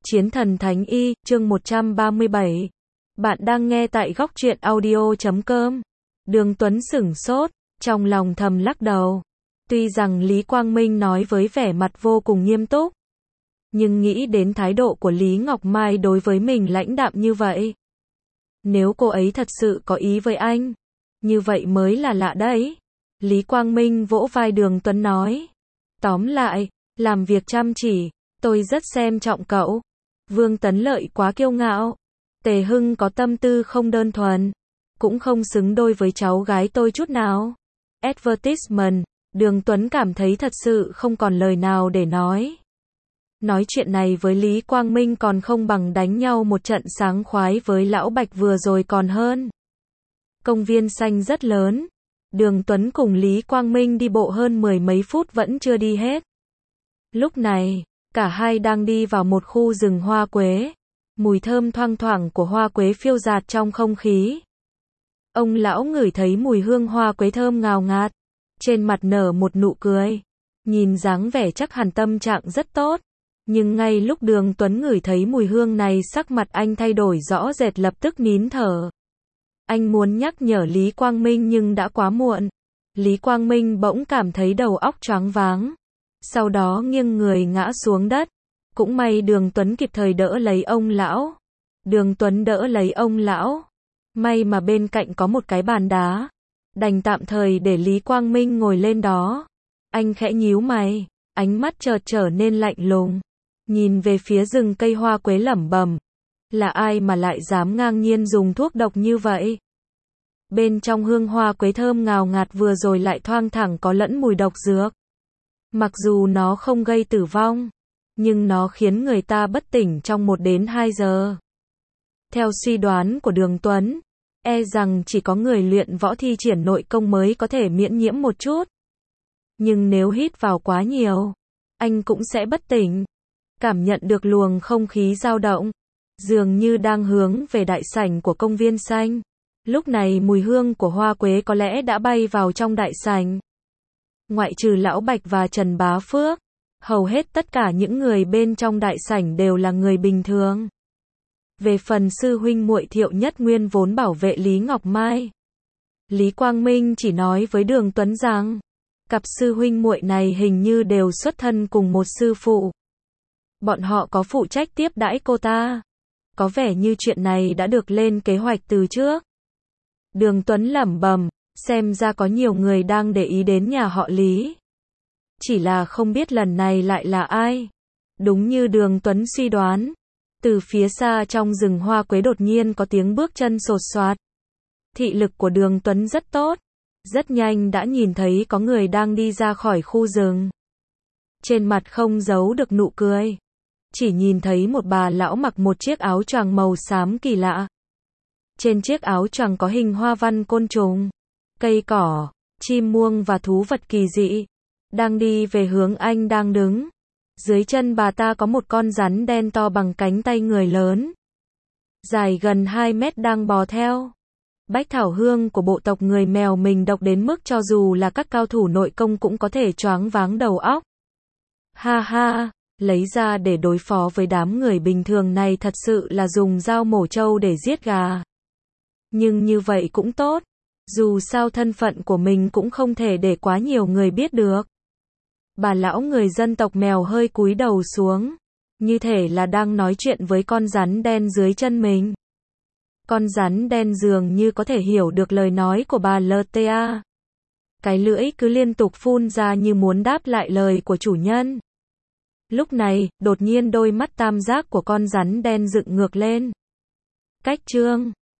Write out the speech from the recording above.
Chiến thần Thánh Y, chương 137. Bạn đang nghe tại góc truyện audio.com. Đường Tuấn sửng sốt, trong lòng thầm lắc đầu. Tuy rằng Lý Quang Minh nói với vẻ mặt vô cùng nghiêm túc, nhưng nghĩ đến thái độ của Lý Ngọc Mai đối với mình lãnh đạm như vậy. Nếu cô ấy thật sự có ý với anh, như vậy mới là lạ đấy. Lý Quang Minh vỗ vai Đường Tuấn nói. Tóm lại, làm việc chăm chỉ, tôi rất xem trọng cậu. Vương Tấn Lợi quá kiêu ngạo. Tề Hưng có tâm tư không đơn thuần, cũng không xứng đôi với cháu gái tôi chút nào. Advertisement, Đường Tuấn cảm thấy thật sự không còn lời nào để nói. Nói chuyện này với Lý Quang Minh còn không bằng đánh nhau một trận sảng khoái với Lão Bạch vừa rồi còn hơn. Công viên xanh rất lớn. Đường Tuấn cùng Lý Quang Minh đi bộ hơn 10 mấy phút vẫn chưa đi hết. Lúc này, cả hai đang đi vào một khu rừng hoa quế. Mùi thơm thoang thoảng của hoa quế phiêu dạt trong không khí. Ông lão ngửi thấy mùi hương hoa quế thơm ngào ngạt. Trên mặt nở một nụ cười. Nhìn dáng vẻ chắc hẳn tâm trạng rất tốt. Nhưng ngay lúc Đường Tuấn ngửi thấy mùi hương này, sắc mặt anh thay đổi rõ rệt, lập tức nín thở. Anh muốn nhắc nhở Lý Quang Minh nhưng đã quá muộn. Lý Quang Minh bỗng cảm thấy đầu óc choáng váng. Sau đó nghiêng người ngã xuống đất. Cũng may Đường Tuấn kịp thời đỡ lấy ông lão. Đường Tuấn đỡ lấy ông lão. May mà bên cạnh có một cái bàn đá. Đành tạm thời để Lý Quang Minh ngồi lên đó. Anh khẽ nhíu mày, ánh mắt chợt trở nên lạnh lùng. Nhìn về phía rừng cây hoa quế lẩm bẩm. Là ai mà lại dám ngang nhiên dùng thuốc độc như vậy? Bên trong hương hoa quế thơm ngào ngạt vừa rồi lại thoang thoảng có lẫn mùi độc dược. Mặc dù nó không gây tử vong, nhưng nó khiến người ta bất tỉnh trong 1 đến 2 giờ. Theo suy đoán của Đường Tuấn, e rằng chỉ có người luyện võ thi triển nội công mới có thể miễn nhiễm một chút. Nhưng nếu hít vào quá nhiều, anh cũng sẽ bất tỉnh. Cảm nhận được luồng không khí dao động, dường như đang hướng về đại sảnh của công viên xanh. Lúc này mùi hương của hoa quế có lẽ đã bay vào trong đại sảnh. Ngoại trừ Lão Bạch và Trần Bá Phước, hầu hết tất cả những người bên trong đại sảnh đều là người bình thường. Về phần sư huynh muội Thiệu Nhất Nguyên vốn bảo vệ Lý Ngọc Mai, Lý Quang Minh chỉ nói với Đường Tuấn rằng, cặp sư huynh muội này hình như đều xuất thân cùng một sư phụ. Bọn họ có phụ trách tiếp đãi cô ta. Có vẻ như chuyện này đã được lên kế hoạch từ trước. Đường Tuấn lẩm bẩm, xem ra có nhiều người đang để ý đến nhà họ Lý. Chỉ là không biết lần này lại là ai. Đúng như Đường Tuấn suy đoán, từ phía xa trong rừng hoa quế đột nhiên có tiếng bước chân xột xoạt. Thị lực của Đường Tuấn rất tốt, rất nhanh đã nhìn thấy có người đang đi ra khỏi khu rừng. Trên mặt không giấu được nụ cười. Chỉ nhìn thấy một bà lão mặc một chiếc áo choàng màu xám kỳ lạ. Trên chiếc áo choàng có hình hoa văn côn trùng, cây cỏ, chim muông và thú vật kỳ dị. Đang đi về hướng anh đang đứng. Dưới chân bà ta có một con rắn đen to bằng cánh tay người lớn, dài gần 2 mét đang bò theo. Bách thảo hương của bộ tộc người mèo mình độc đến mức cho dù là các cao thủ nội công cũng có thể choáng váng đầu óc. Ha ha, lấy ra để đối phó với đám người bình thường này thật sự là dùng dao mổ trâu để giết gà. Nhưng như vậy cũng tốt, dù sao thân phận của mình cũng không thể để quá nhiều người biết được. Bà lão người dân tộc mèo hơi cúi đầu xuống, như thể là đang nói chuyện với con rắn đen dưới chân mình. Con rắn đen dường như có thể hiểu được lời nói của bà LTA. Cái lưỡi cứ liên tục phun ra như muốn đáp lại lời của chủ nhân. Lúc này, đột nhiên đôi mắt tam giác của con rắn đen dựng ngược lên. Cách chương